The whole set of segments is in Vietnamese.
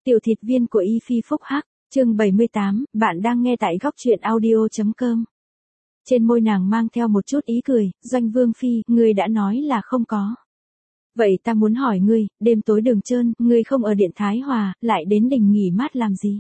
Tiểu thịt viên của Y Phi Phúc Hắc, chương 78, bạn đang nghe tại góc truyện audio.com. Trên môi nàng mang theo một chút ý cười, Doanh Vương Phi, ngươi đã nói là không có. Vậy ta muốn hỏi ngươi, đêm tối đường trơn, ngươi không ở Điện Thái Hòa, lại đến đình nghỉ mát làm gì?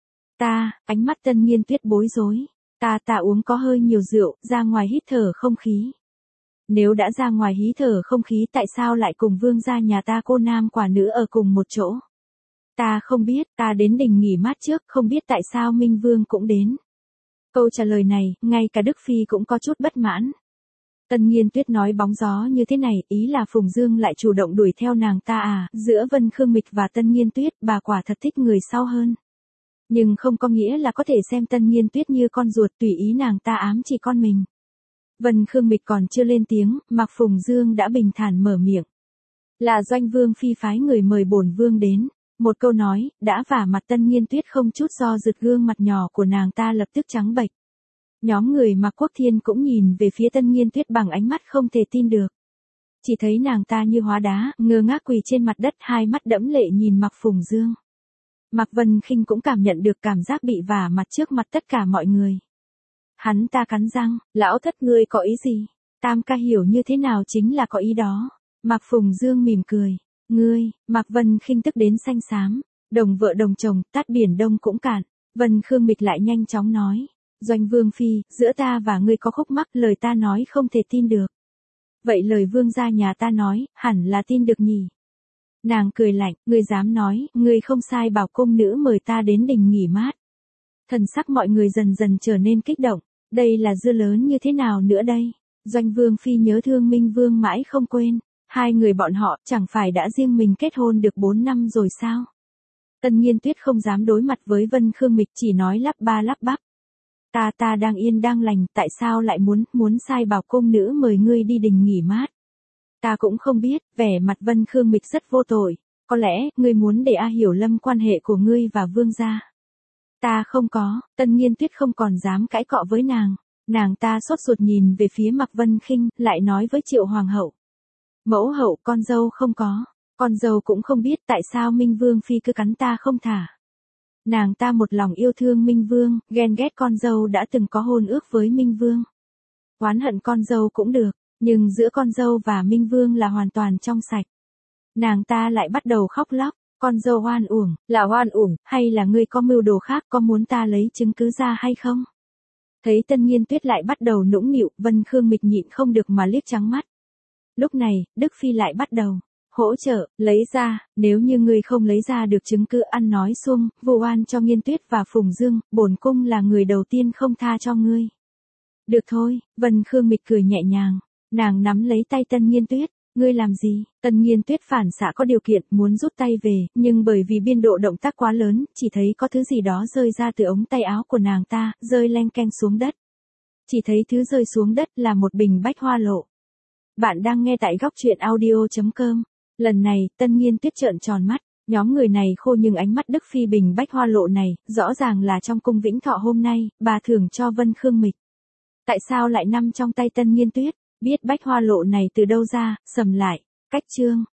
Ánh mắt Tân Nghiên Tuyết bối rối. Ta uống có hơi nhiều rượu, ra ngoài hít thở không khí. Nếu đã ra ngoài hít thở không khí tại sao lại cùng vương gia nhà ta cô nam quả nữ ở cùng một chỗ? Ta không biết, ta đến đình nghỉ mát trước, không biết tại sao Minh Vương cũng đến. Câu trả lời này, ngay cả Đức Phi cũng có chút bất mãn. Tân Nghiên Tuyết nói bóng gió như thế này, ý là Phùng Dương lại chủ động đuổi theo nàng ta à, giữa Vân Khương Mịch và Tân Nghiên Tuyết, bà quả thật thích người sau hơn. Nhưng không có nghĩa là có thể xem Tân Nghiên Tuyết như con ruột tùy ý nàng ta ám chỉ con mình. Vân Khương Mịch còn chưa lên tiếng, Mạc Phùng Dương đã bình thản mở miệng. Là Doanh Vương Phi phái người mời bổn vương đến. Một câu nói, đã vả mặt Tân Nghiên Tuyết không chút do dự, gương mặt nhỏ của nàng ta lập tức trắng bệch. Nhóm người Mạc Quốc Thiên cũng nhìn về phía Tân Nghiên Tuyết bằng ánh mắt không thể tin được. Chỉ thấy nàng ta như hóa đá, ngơ ngác quỳ trên mặt đất, hai mắt đẫm lệ nhìn Mạc Phùng Dương. Mạc Vân Khinh cũng cảm nhận được cảm giác bị vả mặt trước mặt tất cả mọi người. Hắn ta cắn răng, lão thất ngươi có ý gì? Tam ca hiểu như thế nào chính là có ý đó. Mạc Phùng Dương mỉm cười. Ngươi, Mạc Vân Khinh tức đến xanh xám. Đồng vợ đồng chồng, tát biển đông cũng cạn. Vân Khương Mịch lại nhanh chóng nói. Doanh Vương Phi, giữa ta và ngươi có khúc mắc, lời ta nói không thể tin được. Vậy lời vương gia nhà ta nói, hẳn là tin được nhỉ? Nàng cười lạnh, ngươi dám nói, ngươi không sai bảo cung nữ mời ta đến đình nghỉ mát. Thần sắc mọi người dần dần trở nên kích động. Đây là dưa lớn như thế nào nữa đây? Doanh Vương Phi nhớ thương Minh Vương mãi không quên. Hai người bọn họ chẳng phải đã riêng mình kết hôn được 4 năm rồi sao? Tân Nghiên Tuyết không dám đối mặt với Vân Khương Mịch, chỉ nói lắp ba lắp bắp. Ta đang yên đang lành, tại sao lại muốn sai bảo cung nữ mời ngươi đi đình nghỉ mát? Ta cũng không biết, vẻ mặt Vân Khương Mịch rất vô tội. Có lẽ, ngươi muốn để A hiểu lầm quan hệ của ngươi và vương gia. Ta không có, Tân Nghiên Tuyết không còn dám cãi cọ với nàng. Nàng ta sốt ruột nhìn về phía Mạc Vân Khinh, lại nói với Triệu Hoàng hậu. Mẫu hậu, con dâu không có. Con dâu cũng không biết tại sao Minh Vương Phi cứ cắn ta không thả. Nàng ta một lòng yêu thương Minh Vương, ghen ghét con dâu đã từng có hôn ước với Minh Vương. Oán hận con dâu cũng được, nhưng giữa con dâu và Minh Vương là hoàn toàn trong sạch. Nàng ta lại bắt đầu khóc lóc. Con dâu oan uổng, là oan uổng, hay là ngươi có mưu đồ khác, có muốn ta lấy chứng cứ ra hay không? Thấy Tân Nghiên Tuyết lại bắt đầu nũng nịu, Vân Khương Mịch nhịn không được mà liếc trắng mắt. Lúc này, Đức Phi lại bắt đầu hỗ trợ, lấy ra, nếu như ngươi không lấy ra được chứng cứ, ăn nói xuông, vu oan cho Nghiên Tuyết và Phùng Dương, bổn cung là người đầu tiên không tha cho ngươi. Được thôi, Vân Khương Mịch cười nhẹ nhàng, nàng nắm lấy tay Tân Nghiên Tuyết. Ngươi làm gì? Tân Nghiên Tuyết phản xạ có điều kiện muốn rút tay về, nhưng bởi vì biên độ động tác quá lớn, chỉ thấy có thứ gì đó rơi ra từ ống tay áo của nàng ta, rơi leng keng xuống đất. Chỉ thấy thứ rơi xuống đất là một bình bách hoa lộ. Bạn đang nghe tại góc truyện audio.com. Lần này, Tân Nghiên Tuyết trợn tròn mắt, nhóm người này khô nhưng ánh mắt Đức Phi bình bách hoa lộ này, rõ ràng là trong cung Vĩnh Thọ hôm nay, bà thưởng cho Vân Khương Mịch. Tại sao lại nằm trong tay Tân Nghiên Tuyết? Biết bách hoa lộ này từ đâu ra, sầm lại, cách chương.